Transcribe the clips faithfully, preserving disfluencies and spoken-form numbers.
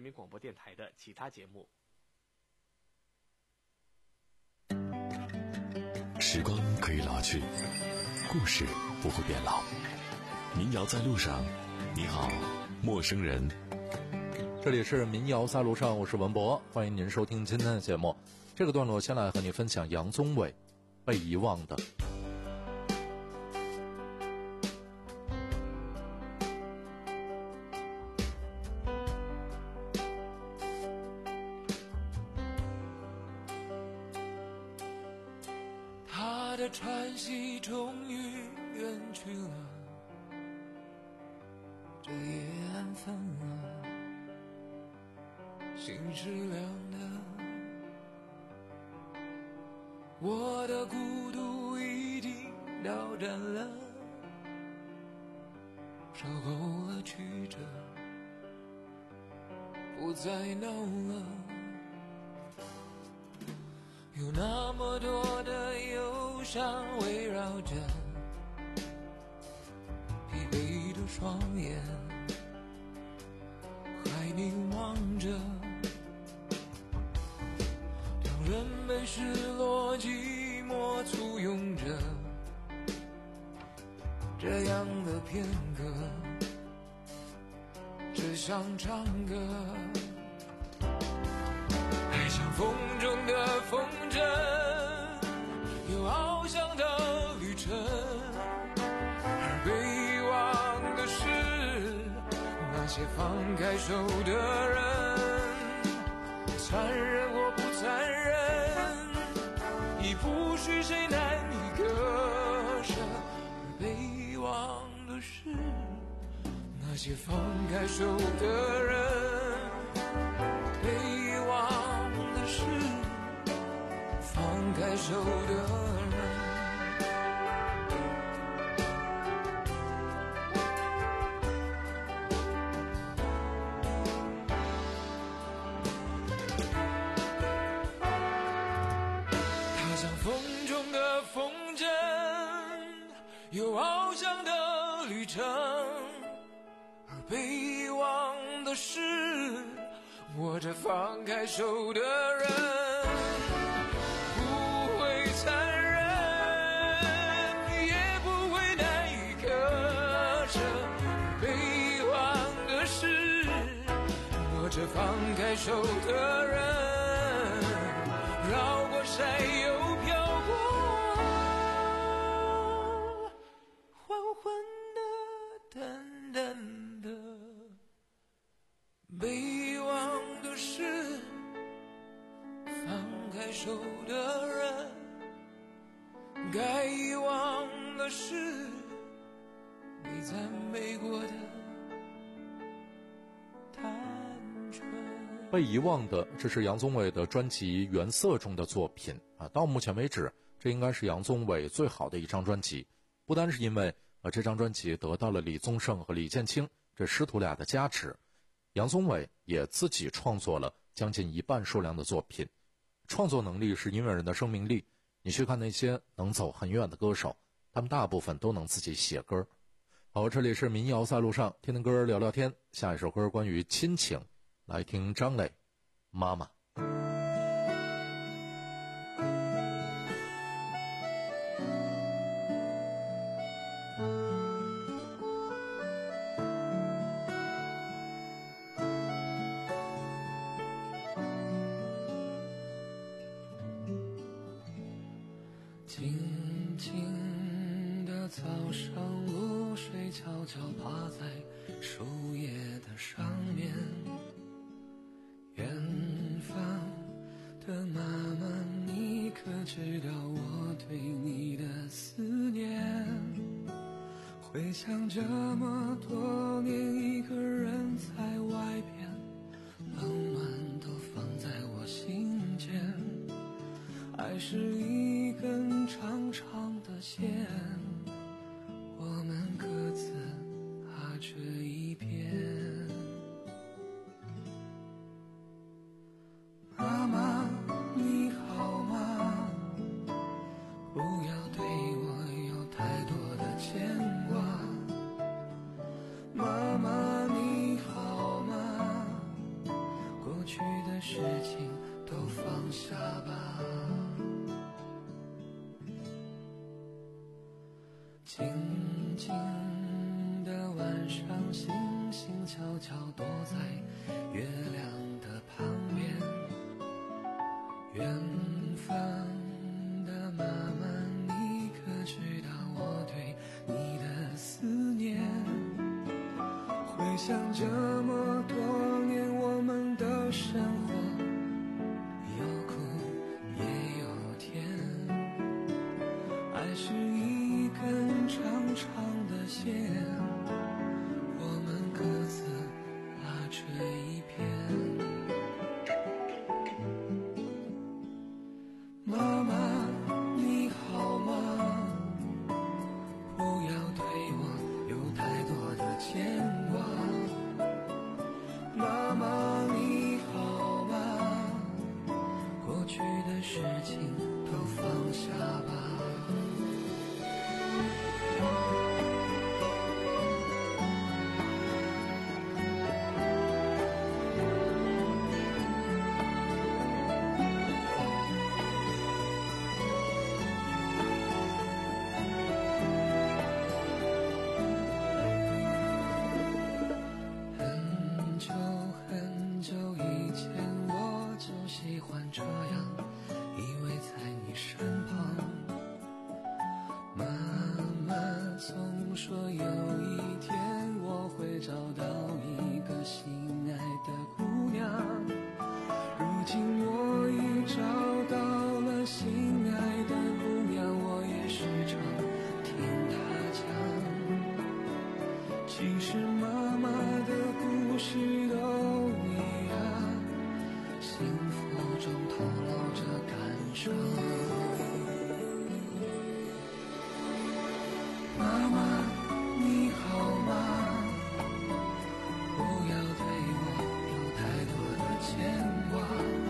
人民广播电台的其他节目。 时光可以老去，故事不会变老。民谣在路上，你好，陌生人。 这里是民谣在路上，我是文博，欢迎您收听今天的节目。这个段落先来和你分享杨宗纬被遗忘的。 他的喘息终于远去了，这夜暗分了，心是凉的，我的孤独已经到站了，烧够了曲折，不再闹了，有那么多的忧伤围绕着疲惫的双眼，还凝望着，当人被失落寂寞簇拥着，这样的片刻只想唱歌，爱像风中的风筝，有翱翔的旅程，而被遗忘的是那些放开手的人，残忍或不残忍，已不许谁难以割舍，而被遗忘的是那些放开手的人，被遗忘的是放开手的人。他像风中的风筝，有翱翔的旅程，而被遗忘的是握着放开手的人，不会残忍，也不会难以割舍，被遗忘的是握着放开手的人，绕过山又飘过，缓缓的淡淡的，被遗忘的是放开手的人，该遗忘的是被赞美过的单纯。 被遗忘的，这是杨宗纬的专辑《原色》中的作品啊。到目前为止，这应该是杨宗纬最好的一张专辑，不单是因为啊这张专辑得到了李宗盛和李建清这师徒俩的加持，杨宗纬也自己创作了将近一半数量的作品。创作能力是音乐人的生命力，你去看那些能走很远的歌手，他们大部分都能自己写歌。好，这里是民谣在路上，听听歌聊聊天。下一首歌关于亲情，来听张磊妈妈。 静静的早上，露水悄悄趴在树叶的上面，远方的妈妈，你可知道我对你的思念？回想这么多年，一个人在外边，冷暖都放在我心间，爱是一根长长的线，我们各自踏着一边。妈妈你好吗？不要对我有太多的牵挂。妈妈你好吗？ 过去的事情都放下吧。静静的晚上，星星悄悄躲在月亮的旁边。远方的妈妈，你可知道我对你的思念？回想这么多年我们的生活，有苦也有甜，爱是一根长长的线，我们各自拉着一片。妈妈你好吗？不要对我有太多的牵挂。妈妈你好吗？过去的事情都放下吧。很久很久以前我就喜欢这样依偎在你身旁。妈妈总说有一天我会找到一个心爱的姑娘，如今我已找到了心爱的姑娘，我也时常听她讲，其实妈妈的故事都一样，幸福中透露着感伤。妈妈你好吗？不要对我有太多的牵挂。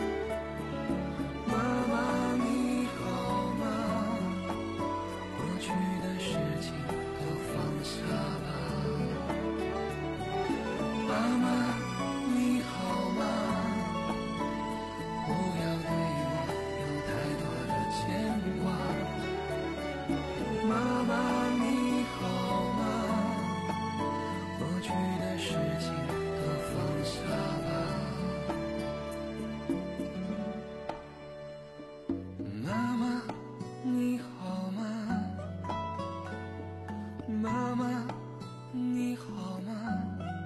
妈妈你好吗？过去的事情都放下吧。妈妈你好吗？不要对我有太多的牵挂。妈妈你好吗？过去的事情都放下吧。妈妈你好吗？妈妈你好吗？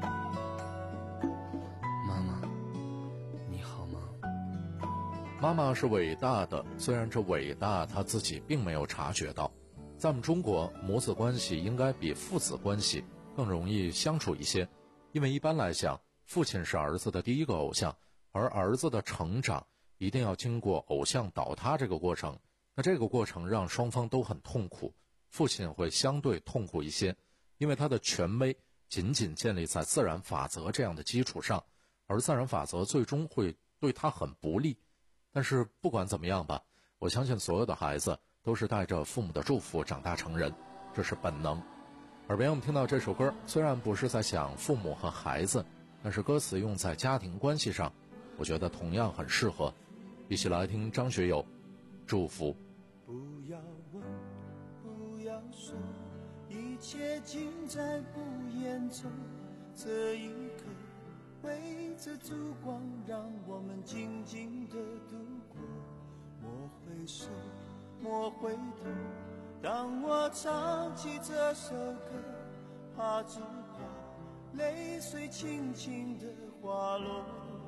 妈妈你好吗？ 妈妈是伟大的，虽然这伟大她自己并没有察觉到。在我们中国，母子关系应该比父子关系更容易相处一些，因为一般来讲，父亲是儿子的第一个偶像，而儿子的成长一定要经过偶像倒塌这个过程，那这个过程让双方都很痛苦，父亲会相对痛苦一些，因为他的权威仅仅建立在自然法则这样的基础上，而自然法则最终会对他很不利。但是不管怎么样吧，我相信所有的孩子都是带着父母的祝福长大成人，这是本能。耳边我们听到这首歌，虽然不是在想父母和孩子，但是歌词用在家庭关系上，我觉得同样很适合。一起来听张学友《祝福》。 不要问，不要说，一切尽在不言中。这一刻，围着烛光，让我们静静地度过。莫回首，莫回头，当我唱起这首歌，怕只怕泪水轻轻地滑落。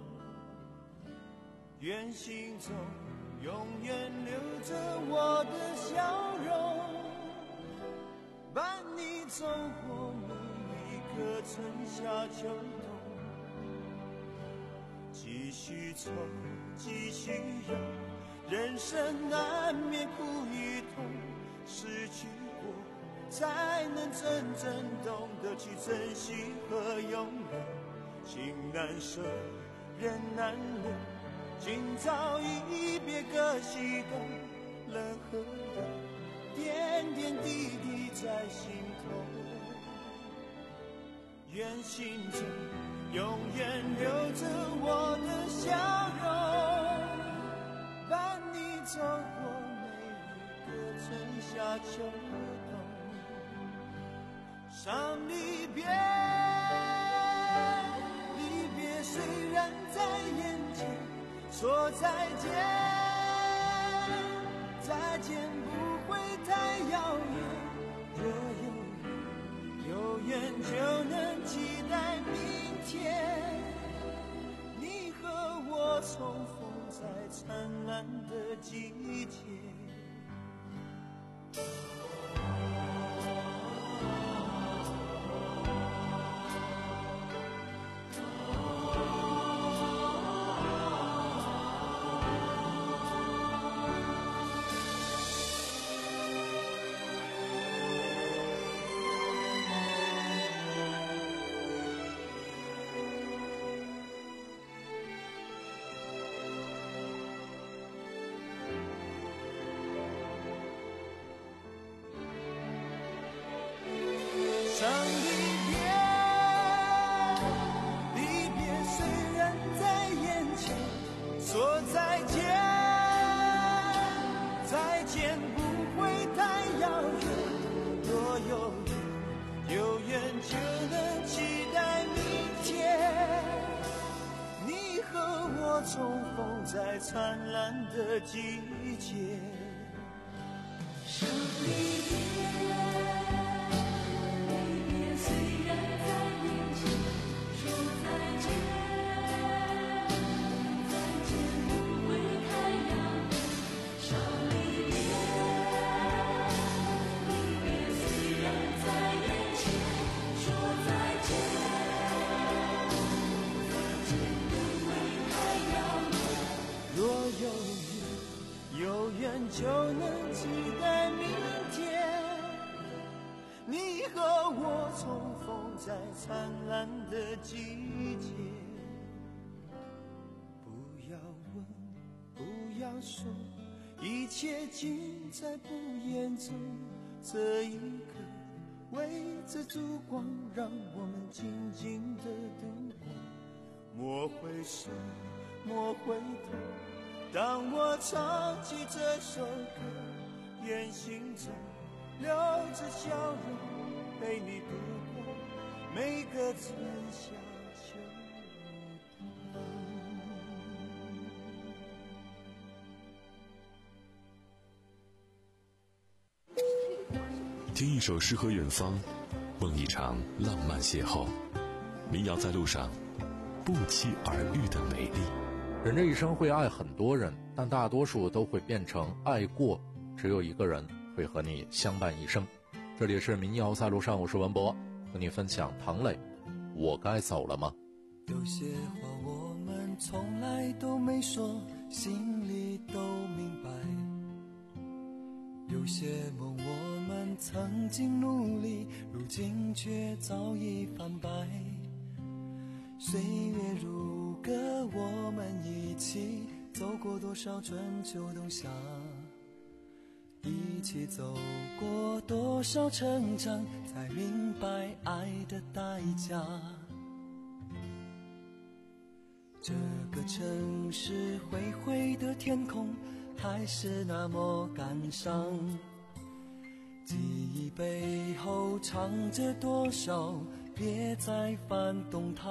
愿心中永远留着我的笑容，伴你走过每一个春夏秋冬。继续走，继续游，人生难免苦与痛，失去过才能真正懂得去珍惜和拥有。情难舍，人难留，今朝一别各西东，冷和热，点点滴滴在心头。愿心中永远留着我的笑秋冬。伤离别，离别虽然在眼前，说再见，再见不会太遥远。若有缘，有缘就能期待明天，你和我重逢在灿烂的季节。伤离别，离别虽然在眼前，说再见，再见不会太遥远。若有缘，有缘就能期待明天，你和我重逢在灿烂的季节。 伤离别， 有缘就能期待明天，你和我重逢在灿烂的季节。不要问，不要说，一切尽在不言中。这一刻，围着烛光，让我们静静的度过。莫回首，莫回头，当我唱起这首歌，愿心中留着笑容，陪你度过每个春夏秋冬。 听一首诗和远方，梦一场浪漫邂逅。民谣在路上，不期而遇的美丽。 人这一生会爱很多人，但大多数都会变成爱过，只有一个人会和你相伴一生。这里是民谣在路上，我是文博，和你分享唐磊，我该走了吗？ 有些话我们从来都没说，心里都明白。有些梦我们曾经努力，如今却早已翻白。岁月如歌，我们一起走过多少春秋冬夏，一起走过多少成长，才明白爱的代价。这个城市灰灰的天空还是那么感伤，记忆背后藏着多少，别再翻动它。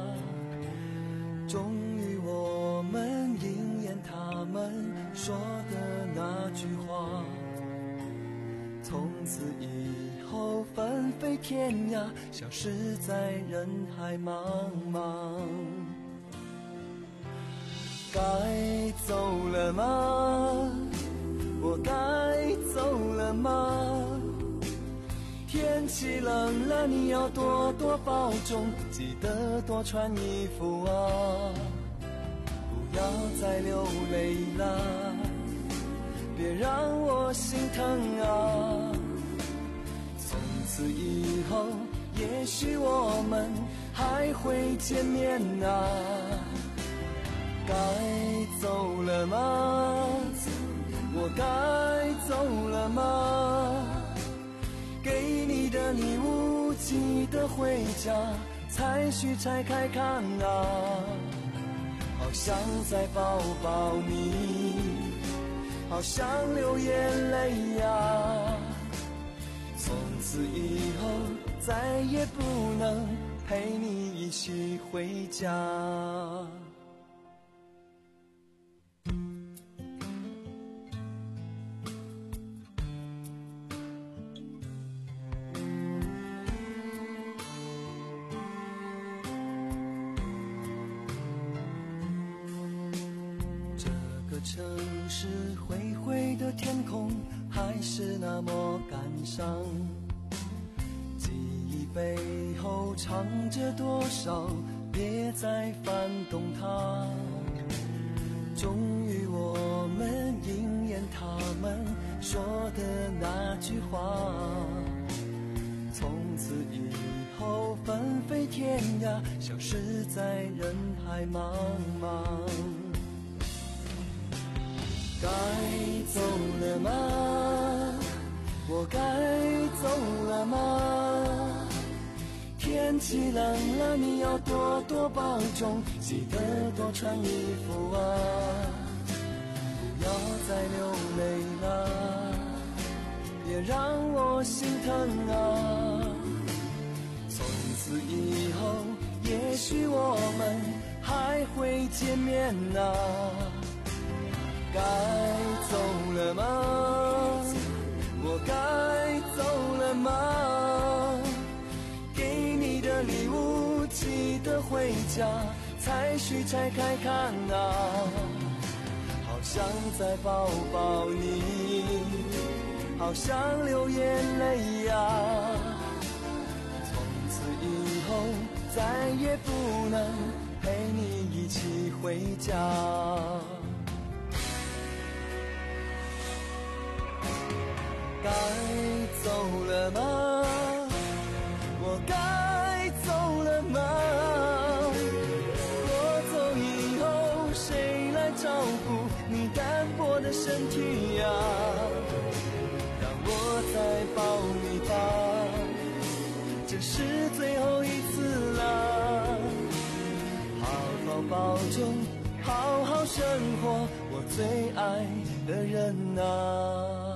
终于我们应验他们说的那句话，从此以后纷飞天涯，消失在人海茫茫。该走了吗？我该走了吗？天气冷了，你要多多保重，记得多穿衣服啊！不要再流泪了，别让我心疼啊！从此以后，也许我们还会见面啊！该走了吗？我该走了吗？给你的礼物记得回家才需拆开看啊，好想再抱抱你，好想流眼泪呀。 此以后再也不能陪你一起回家。城市灰灰的天空还是那么感伤，记忆背后藏着多少，别再翻动它。终于我们应验他们说的那句话，从此以后纷飞天涯，消失在人海茫茫。该走了吗？我该走了吗？天气冷了，你要多多保重，记得多穿衣服啊！不要再流泪了，别让我心疼啊！从此以后，也许我们还会见面啊！该走了吗？我该走了吗？给你的礼物记得回家才需拆开看啊，好想再抱抱你，好想流眼泪呀。从此以后再也不能陪你一起回家。该走了吗？我该走了吗？我走以后，谁来照顾你单薄的身体呀？让我再抱你吧，这是最后一次了。好好保重，好好生活，我最爱的人啊。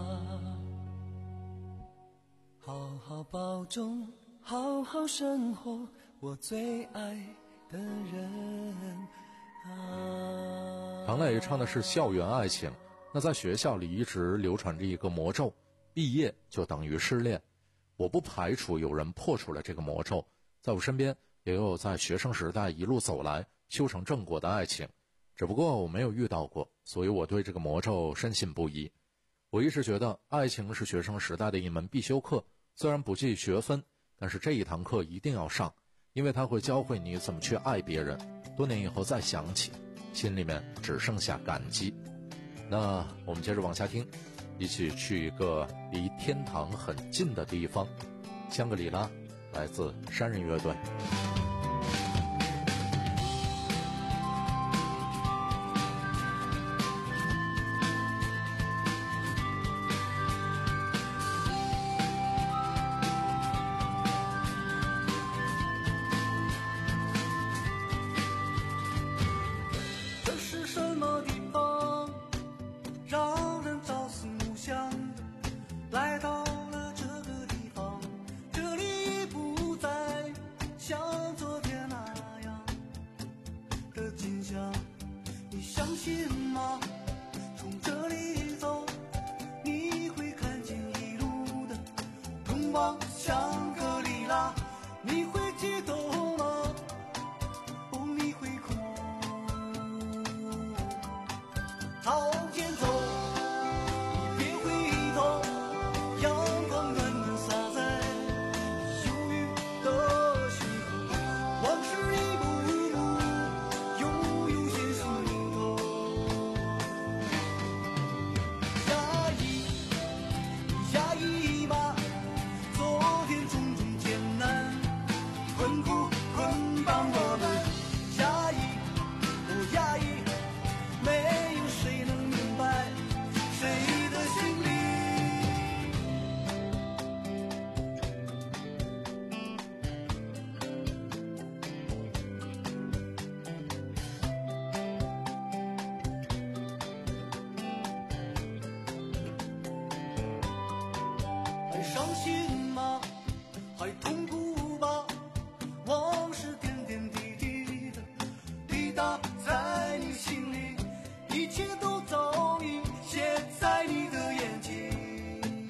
好好保重，好好生活，我最爱的人啊。 唐磊唱的是校园爱情，那在学校里一直流传着一个魔咒，毕业就等于失恋。我不排除有人破除了这个魔咒，在我身边也有在学生时代一路走来修成正果的爱情，只不过我没有遇到过，所以我对这个魔咒深信不疑。我一直觉得爱情是学生时代的一门必修课，虽然不计学分，但是这一堂课一定要上，因为它会教会你怎么去爱别人。多年以后再想起，心里面只剩下感激。那我们接着往下听，一起去一个离天堂很近的地方，香格里拉，来自山人乐队。 香格里拉，你会激动吗？哦，你会哭。朝前走，别回头，阳光暖暖洒在忧郁的心头，往事一幕一幕悠悠现心头。压抑，压抑吧。昨天种种艰难困苦捆绑我们，压抑不压抑，没有谁能明白谁的心里。还伤心吗？ 还痛苦吧？往事点点滴滴的滴答在你心里，一切都早已写在你的眼睛。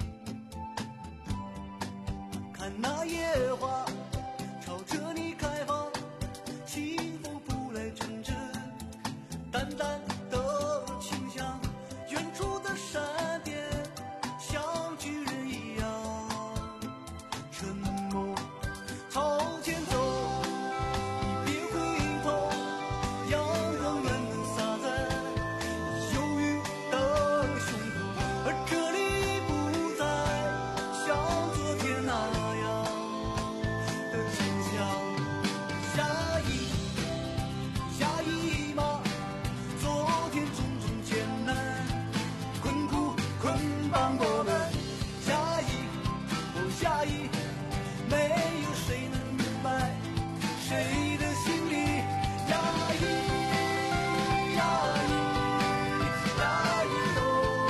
看那野花朝着你开放，清风拂来阵阵淡淡的清香，远处的闪电像巨人一样沉默朝前走，你别回头，阳光远能洒在忧郁的胸口，而这里不再像昨天那样的清香。下一下一吗？昨天种种艰难困苦捆绑我们，下一哦下一，没有谁能明白谁的心里压抑压抑压抑哦，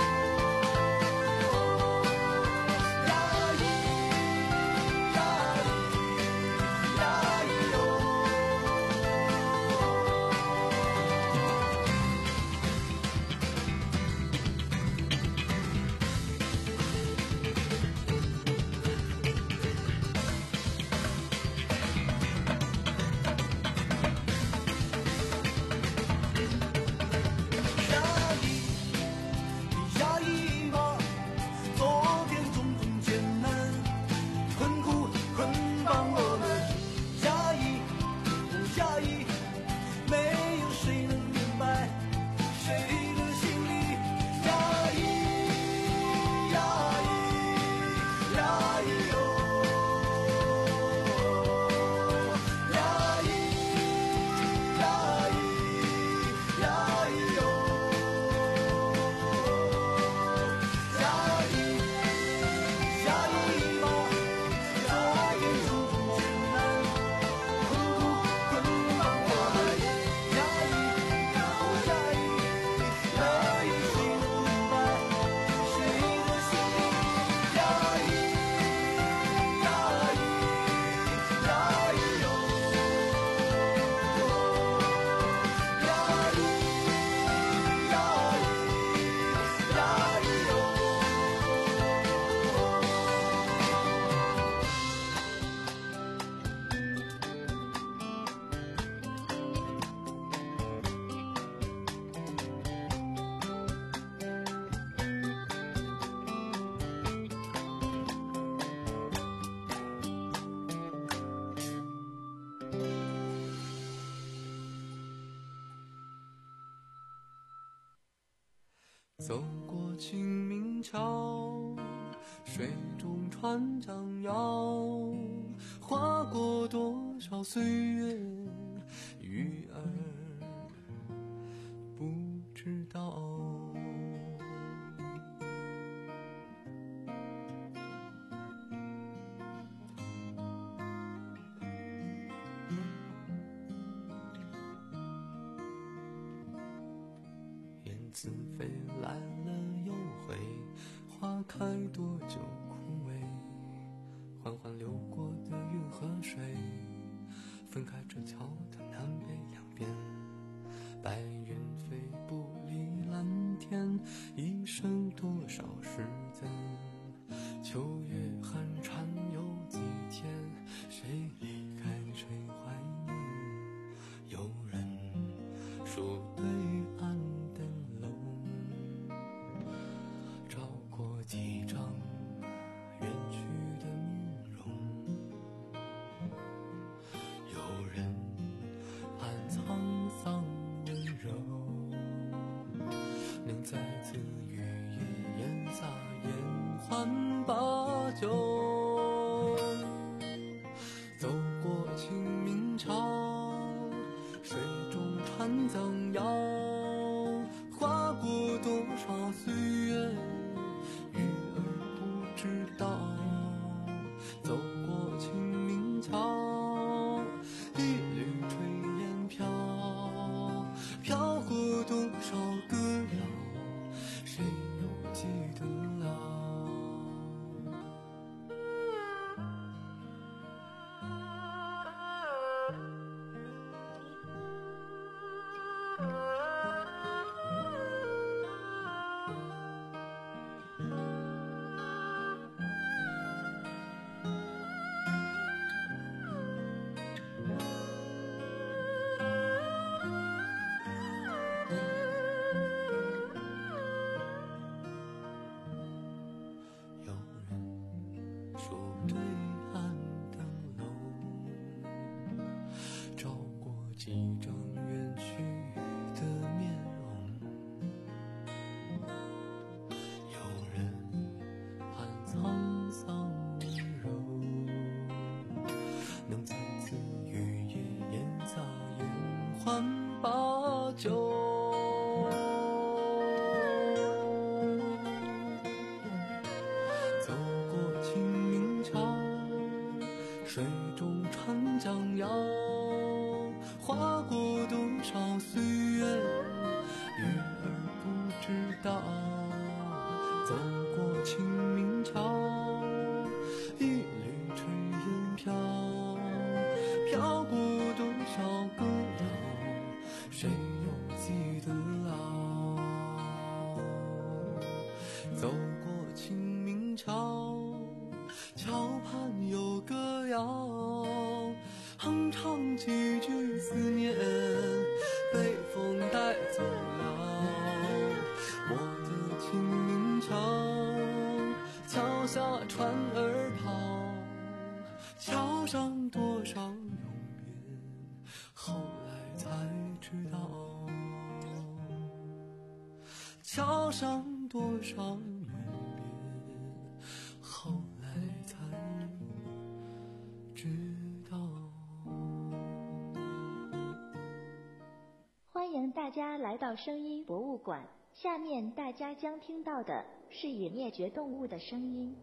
压抑压抑压抑哦。压抑，你压抑吗？昨天种种艰难困苦捆绑我们，压抑，不压抑，没有谁能明白谁的心里压抑压抑压抑哦，压抑压抑压抑哦，压抑压抑吗？昨天种种艰难困苦捆绑我们，压抑不压抑，没有谁能明白谁的心里压抑压抑压抑哦，压抑压抑压抑哦。 走过清明桥，水中船桨摇，划过多少岁月，鱼儿不知道。燕子飞来了又回，花开多久枯萎？缓缓流过的运河水，分开这桥的南北两边。白云飞不离蓝天，一生多少时间？秋月寒蝉有几天？谁离开谁怀念？有人说对岸的楼，照过几张远去的面容。有人盼沧桑温柔，能再次与夜烟撒烟欢把酒。走过清明桥，水中船桨摇，划过多少岁月，鱼儿不知道。走过清明桥，一缕炊烟飘，飘过多少歌谣，谁又记得了？ 传八九。走过清明桥，水中船桨摇，划过多少岁月，鱼儿不知道。走过清明桥，一缕炊烟飘，飘过多少个绕，谁又记得牢？走过清明桥，桥畔有歌谣，哼唱几句思念，被风带走了。我的清明桥，桥下船儿跑，桥上多少永远，后来才知道。桥上多少永远，后来才知道。 欢迎大家来到声音博物馆，下面大家将听到的是已灭绝动物的声音。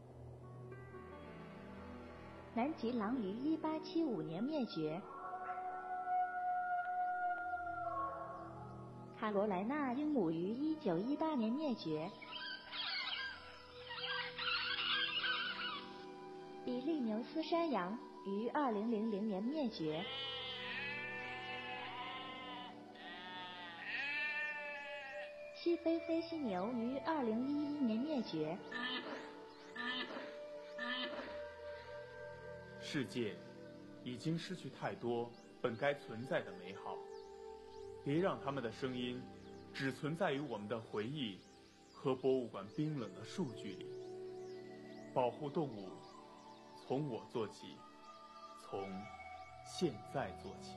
南极狼于一八七五年灭绝，卡罗莱纳鹦鹉于一九一八年灭绝，比利牛斯山羊于二零零零年灭绝，西非非犀牛于二零一一年灭绝。 世界已经失去太多本该存在的美好，别让他们的声音只存在于我们的回忆和博物馆冰冷的数据里。保护动物，从我做起，从现在做起。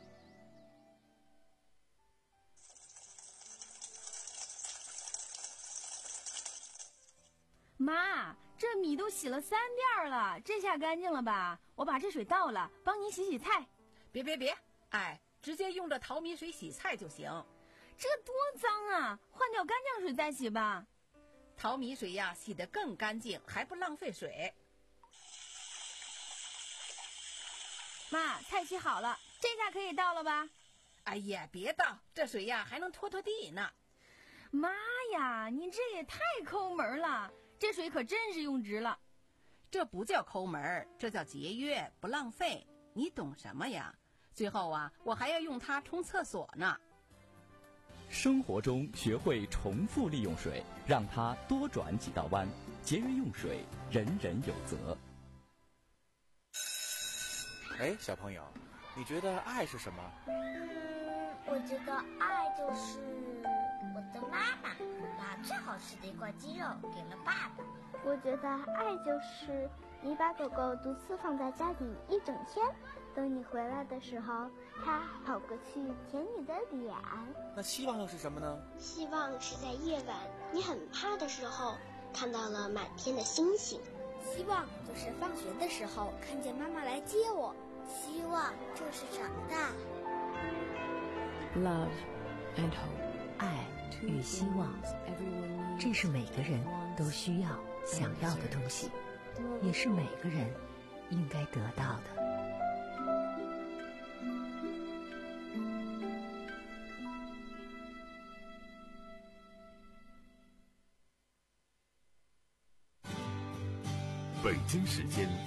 妈，这米都洗了三遍了，这下干净了吧？我把这水倒了，帮你洗洗菜。 别别别，哎，直接用这淘米水洗菜就行。 这多脏啊，换掉干净水再洗吧。 淘米水呀，洗得更干净，还不浪费水。 妈，菜洗好了，这下可以倒了吧？ 哎呀，别倒，这水呀还能拖拖地呢。 妈呀，你这也太抠门了，这水可真是用值了。 这不叫抠门，这叫节约，不浪费。你懂什么呀？最后啊，我还要用它冲厕所呢。 生活中学会重复利用水，让它多转几道弯，节约用水，人人有责。 哎，小朋友，你觉得爱是什么？ 嗯，我觉得爱就是我的妈妈把最好吃的一块鸡肉给了爸爸。 我觉得爱就是你把狗狗独自放在家里一整天，等你回来的时候，它跑过去舔你的脸。 那希望又是什么呢？ 希望是在夜晚你很怕的时候，看到了满天的星星。 希望就是放学的时候看见妈妈来接我。 希望就是长大。 Love and hope， 爱与希望，这是每个人都需要、想要的东西，也是每个人应该得到的。 北京时间